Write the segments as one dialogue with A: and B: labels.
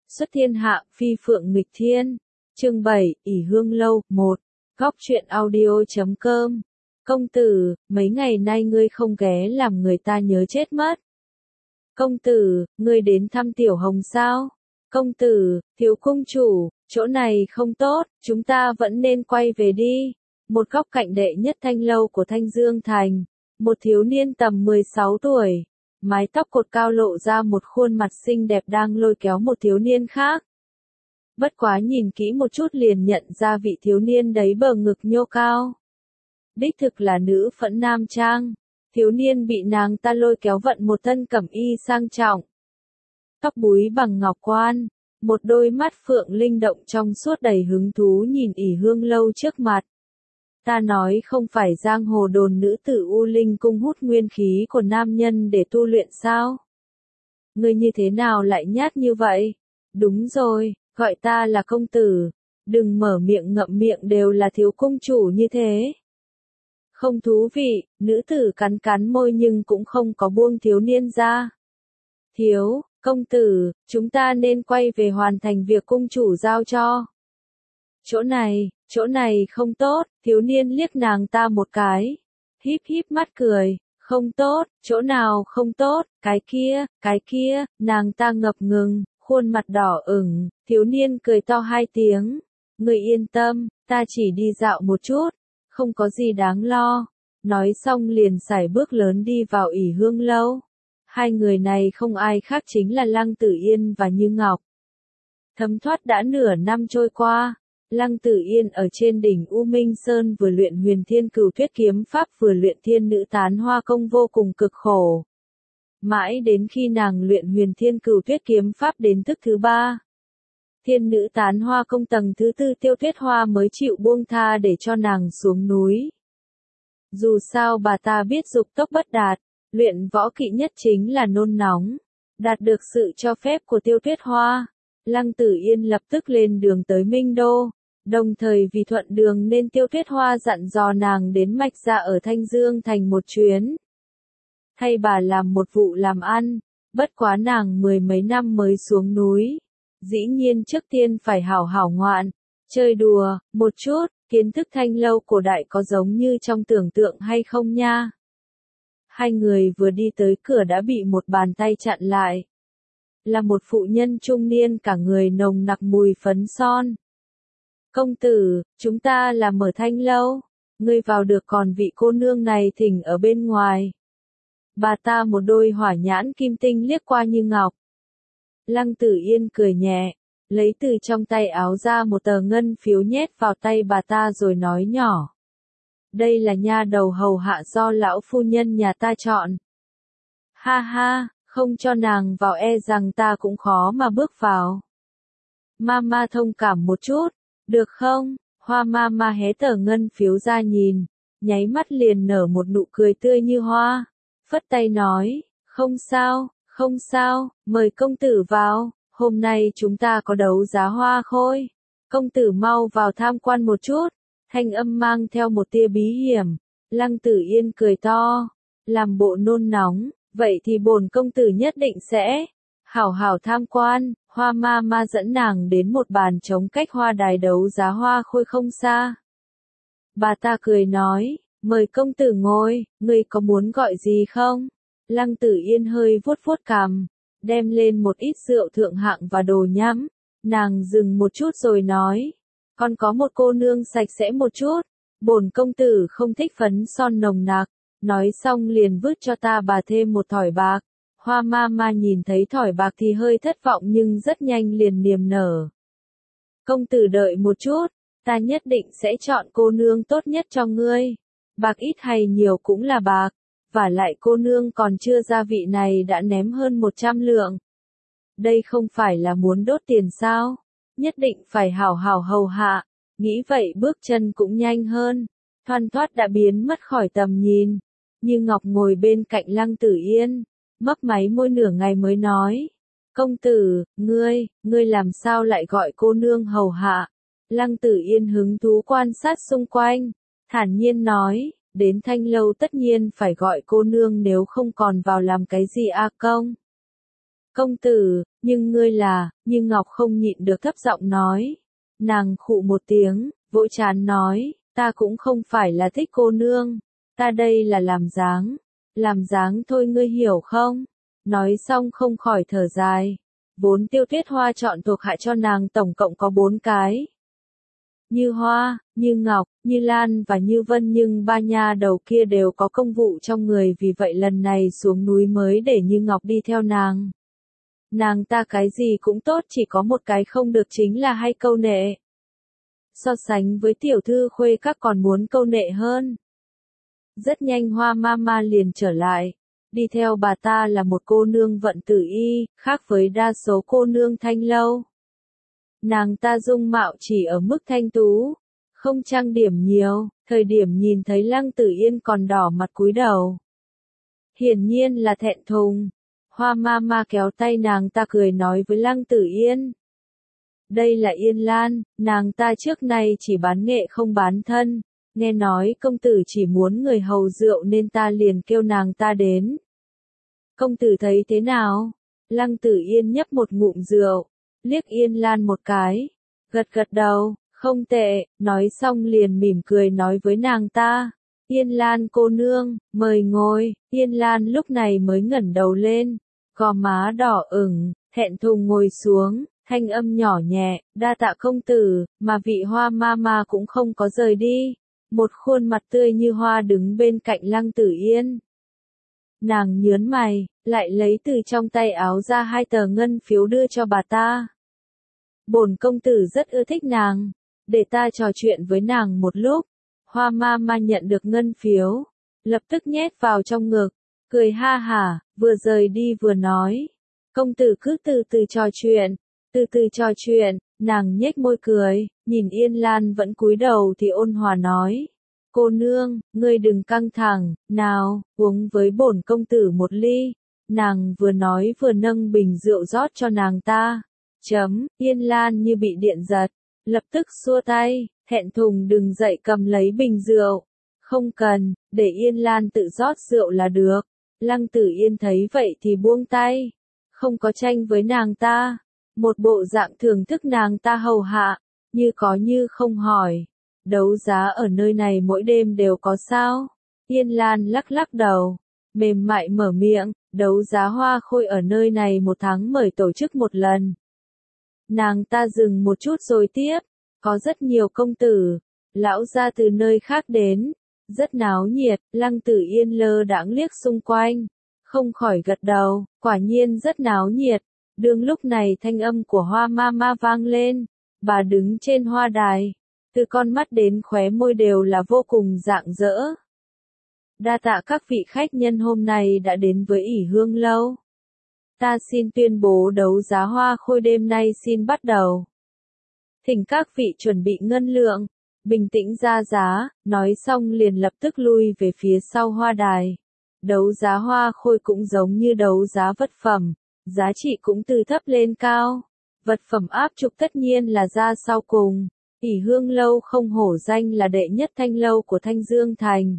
A: Xuất thiên hạ, phi phượng nghịch thiên. Chương 7, ỷ hương lâu, 1. Góc truyện audio.com. Công tử, mấy ngày nay ngươi không ghé làm người ta nhớ chết mất. Công tử, ngươi đến thăm Tiểu Hồng sao? Công tử, thiếu cung chủ, chỗ này không tốt, chúng ta vẫn nên quay về đi. Một góc cạnh đệ nhất thanh lâu của Thanh Dương Thành, một thiếu niên tầm 16 tuổi, mái tóc cột cao lộ ra một khuôn mặt xinh đẹp đang lôi kéo một thiếu niên khác. Bất quá nhìn kỹ một chút liền nhận ra vị thiếu niên đấy bờ ngực nhô cao. Đích thực là nữ phẫn nam trang, thiếu niên bị nàng ta lôi kéo vận một thân cẩm y sang trọng. Tóc búi bằng ngọc quan, một đôi mắt phượng linh động trong suốt đầy hứng thú nhìn ỷ hương lâu trước mặt. Ta nói không phải giang hồ đồn nữ tử U Linh cung hút nguyên khí của nam nhân để tu luyện sao? Ngươi như thế nào lại nhát như vậy? Đúng rồi, gọi ta là công tử, đừng mở miệng ngậm miệng đều là thiếu cung chủ như thế. Không thú vị, nữ tử cắn cắn môi nhưng cũng không có buông thiếu niên ra. Thiếu, công tử, chúng ta nên quay về hoàn thành việc cung chủ giao cho. Chỗ này không tốt, thiếu niên liếc nàng ta một cái. Híp híp mắt cười, không tốt, chỗ nào không tốt, cái kia, nàng ta ngập ngừng, khuôn mặt đỏ ửng, thiếu niên cười to hai tiếng. Người yên tâm, ta chỉ đi dạo một chút, không có gì đáng lo. Nói xong liền sải bước lớn đi vào ỷ hương lâu. Hai người này không ai khác chính là Lăng Tử Yên và Như Ngọc. Thấm thoát đã nửa năm trôi qua. Lăng Tử Yên ở trên đỉnh U Minh Sơn vừa luyện Huyền Thiên Cửu Tuyết kiếm pháp vừa luyện Thiên Nữ Tán Hoa công vô cùng cực khổ. Mãi đến khi nàng luyện Huyền Thiên Cửu Tuyết kiếm pháp đến thức thứ 3. Thiên Nữ Tán Hoa công tầng thứ 4 Tiêu Tuyết Hoa mới chịu buông tha để cho nàng xuống núi. Dù sao bà ta biết dục tốc bất đạt, luyện võ kỵ nhất chính là nôn nóng. Đạt được sự cho phép của Tiêu Tuyết Hoa, Lăng Tử Yên lập tức lên đường tới Minh Đô. Đồng thời vì thuận đường nên Tiêu Tuyết Hoa dặn dò nàng đến Mạch Gia ở Thanh Dương Thành một chuyến. Thay bà làm một vụ làm ăn, bất quá nàng 10 mấy năm mới xuống núi. Dĩ nhiên trước tiên phải hảo hảo ngoạn, chơi đùa, một chút, kiến thức thanh lâu cổ đại có giống như trong tưởng tượng hay không nha. Hai người vừa đi tới cửa đã bị một bàn tay chặn lại. Là một phụ nhân trung niên cả người nồng nặc mùi phấn son. Công tử, chúng ta là mở thanh lâu, ngươi vào được còn vị cô nương này thỉnh ở bên ngoài. Bà ta một đôi hỏa nhãn kim tinh liếc qua Như Ngọc. Lăng Tử Yên cười nhẹ, lấy từ trong tay áo ra một tờ ngân phiếu nhét vào tay bà ta rồi nói nhỏ. Đây là nha đầu hầu hạ do lão phu nhân nhà ta chọn. Ha ha, không cho nàng vào e rằng ta cũng khó mà bước vào. Mama thông cảm một chút. Được không? Hoa Mama hé tờ ngân phiếu ra nhìn, nháy mắt liền nở một nụ cười tươi như hoa, phất tay nói, không sao, mời công tử vào, hôm nay chúng ta có đấu giá hoa khôi, công tử mau vào tham quan một chút, thanh âm mang theo một tia bí hiểm. Lăng Tử Yên cười to, làm bộ nôn nóng, vậy thì bổn công tử nhất định sẽ hảo hảo tham quan. Hoa Mama dẫn nàng đến một bàn trống cách hoa đài đấu giá hoa khôi không xa. Bà ta cười nói, mời công tử ngồi, ngươi có muốn gọi gì không? Lăng Tử Yên hơi vuốt vuốt cằm, đem lên một ít rượu thượng hạng và đồ nhắm. Nàng dừng một chút rồi nói, còn có một cô nương sạch sẽ một chút, bổn công tử không thích phấn son nồng nặc. Nói xong liền vứt cho ta bà thêm một thỏi bạc. Hoa Mama nhìn thấy thỏi bạc thì hơi thất vọng nhưng rất nhanh liền niềm nở. Công tử đợi một chút, ta nhất định sẽ chọn cô nương tốt nhất cho ngươi. Bạc ít hay nhiều cũng là bạc, vả lại cô nương còn chưa ra vị này đã ném hơn 100 lượng. Đây không phải là muốn đốt tiền sao? Nhất định phải hảo hảo hầu hạ. Nghĩ vậy bước chân cũng nhanh hơn, thoăn thoắt đã biến mất khỏi tầm nhìn. Như Ngọc ngồi bên cạnh Lăng Tử Yên, mấp máy môi nửa ngày mới nói. Công tử, ngươi làm sao lại gọi cô nương hầu hạ? Lăng Tử Yên hứng thú quan sát xung quanh, thản nhiên nói, đến thanh lâu tất nhiên phải gọi cô nương nếu không còn vào làm cái gì a công. Công tử, nhưng ngươi là, Như Ngọc không nhịn được thấp giọng nói. Nàng khụ một tiếng, vỗ trán nói, ta cũng không phải là thích cô nương, ta đây là làm dáng thôi ngươi hiểu không? Nói xong không khỏi thở dài. Vốn Tiêu Tuyết Hoa chọn thuộc hạ cho nàng tổng cộng có 4 cái. Như Hoa, Như Ngọc, Như Lan và Như Vân, nhưng ba nha đầu kia đều có công vụ trong người, vì vậy lần này xuống núi mới để Như Ngọc đi theo nàng. Nàng ta cái gì cũng tốt, chỉ có một cái không được chính là hay câu nệ. So sánh với tiểu thư khuê các còn muốn câu nệ hơn. Rất nhanh Hoa Mama liền trở lại. Đi theo bà ta là một cô nương Vận Tử Y, khác với đa số cô nương Thanh Lâu. Nàng ta dung mạo chỉ ở mức thanh tú, không trang điểm nhiều, thời điểm nhìn thấy Lăng Tử Yên còn đỏ mặt cúi đầu. Hiển nhiên là thẹn thùng. Hoa Mama kéo tay nàng ta cười nói với Lăng Tử Yên. Đây là Yên Lan, nàng ta trước nay chỉ bán nghệ không bán thân. Nghe nói công tử chỉ muốn người hầu rượu nên ta liền kêu nàng ta đến. Công tử thấy thế nào? Lăng Tử Yên nhấp một ngụm rượu, liếc Yên Lan một cái, gật gật đầu, không tệ, nói xong liền mỉm cười nói với nàng ta. Yên Lan cô nương, mời ngồi. Yên Lan lúc này mới ngẩng đầu lên, gò má đỏ ửng, thẹn thùng ngồi xuống, thanh âm nhỏ nhẹ, đa tạ công tử, mà vị Hoa Mama cũng không có rời đi. Một khuôn mặt tươi như hoa đứng bên cạnh Lăng Tử Yên. Nàng nhớn mày, lại lấy từ trong tay áo ra 2 tờ ngân phiếu đưa cho bà ta. Bổn công tử rất ưa thích nàng, để ta trò chuyện với nàng một lúc. Hoa Mama nhận được ngân phiếu, lập tức nhét vào trong ngực, cười ha hả, vừa rời đi vừa nói. Công tử cứ từ từ trò chuyện, nàng nhếch môi cười, nhìn Yên Lan vẫn cúi đầu thì ôn hòa nói. Cô nương, ngươi đừng căng thẳng, nào, uống với bổn công tử một ly. Nàng vừa nói vừa nâng bình rượu rót cho nàng ta. Yên Lan như bị điện giật, lập tức xua tay, thẹn thùng đứng dậy cầm lấy bình rượu. Không cần, để Yên Lan tự rót rượu là được. Lăng Tử Yên thấy vậy thì buông tay, không có tranh với nàng ta. Một bộ dạng thưởng thức nàng ta hầu hạ, như có như không hỏi. Đấu giá ở nơi này mỗi đêm đều có sao? Yên Lan lắc lắc đầu, mềm mại mở miệng, đấu giá hoa khôi ở nơi này 1 tháng mời tổ chức 1 lần. Nàng ta dừng một chút rồi tiếp, có rất nhiều công tử, lão gia từ nơi khác đến, rất náo nhiệt. Lăng Tử Yên lơ đãng liếc xung quanh, không khỏi gật đầu, quả nhiên rất náo nhiệt. Đương lúc này thanh âm của Hoa Mama vang lên, bà đứng trên hoa đài, từ con mắt đến khóe môi đều là vô cùng rạng rỡ. Đa tạ các vị khách nhân hôm nay đã đến với ỷ Hương Lâu. Ta xin tuyên bố đấu giá hoa khôi đêm nay xin bắt đầu. Thỉnh các vị chuẩn bị ngân lượng, bình tĩnh ra giá, nói xong liền lập tức lui về phía sau hoa đài. Đấu giá hoa khôi cũng giống như đấu giá vật phẩm, giá trị cũng từ thấp lên cao. Vật phẩm áp trục tất nhiên là ra sau cùng. ỷ Hương Lâu không hổ danh là đệ nhất thanh lâu của Thanh Dương Thành.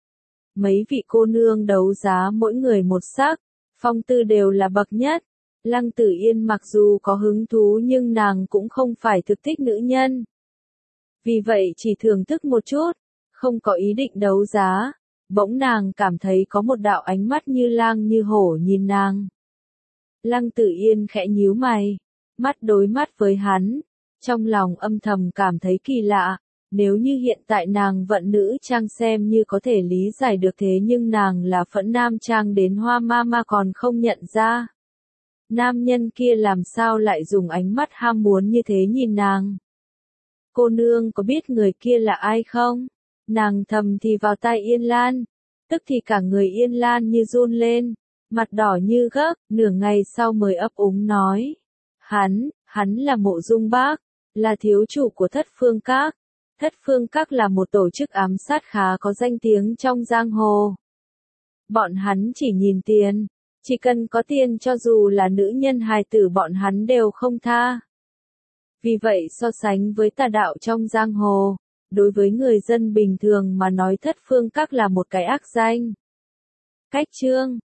A: Mấy vị cô nương đấu giá mỗi người một sắc, phong tư đều là bậc nhất. Lăng Tử Yên mặc dù có hứng thú nhưng nàng cũng không phải thực thích nữ nhân. Vì vậy chỉ thưởng thức một chút, không có ý định đấu giá. Bỗng nàng cảm thấy có một đạo ánh mắt như lang như hổ nhìn nàng. Lăng Tử Yên khẽ nhíu mày, mắt đối mắt với hắn, trong lòng âm thầm cảm thấy kỳ lạ. Nếu như hiện tại nàng Vận nữ trang xem như có thể lý giải được, thế nhưng nàng là Phẫn nam trang đến Hoa Mama còn không nhận ra. Nam nhân kia làm sao lại dùng ánh mắt ham muốn như thế nhìn nàng? Cô nương có biết người kia là ai không? Nàng thầm thì vào tai Yên Lan, tức thì cả người Yên Lan như run lên, mặt đỏ như gấc, nửa ngày sau mới ấp úng nói. Hắn là Mộ Dung Bác, là thiếu chủ của Thất Phương Các. Thất Phương Các là một tổ chức ám sát khá có danh tiếng trong giang hồ. Bọn hắn chỉ nhìn tiền, chỉ cần có tiền cho dù là nữ nhân hài tử bọn hắn đều không tha. Vì vậy so sánh với tà đạo trong giang hồ, đối với người dân bình thường mà nói Thất Phương Các là một cái ác danh. Cách chương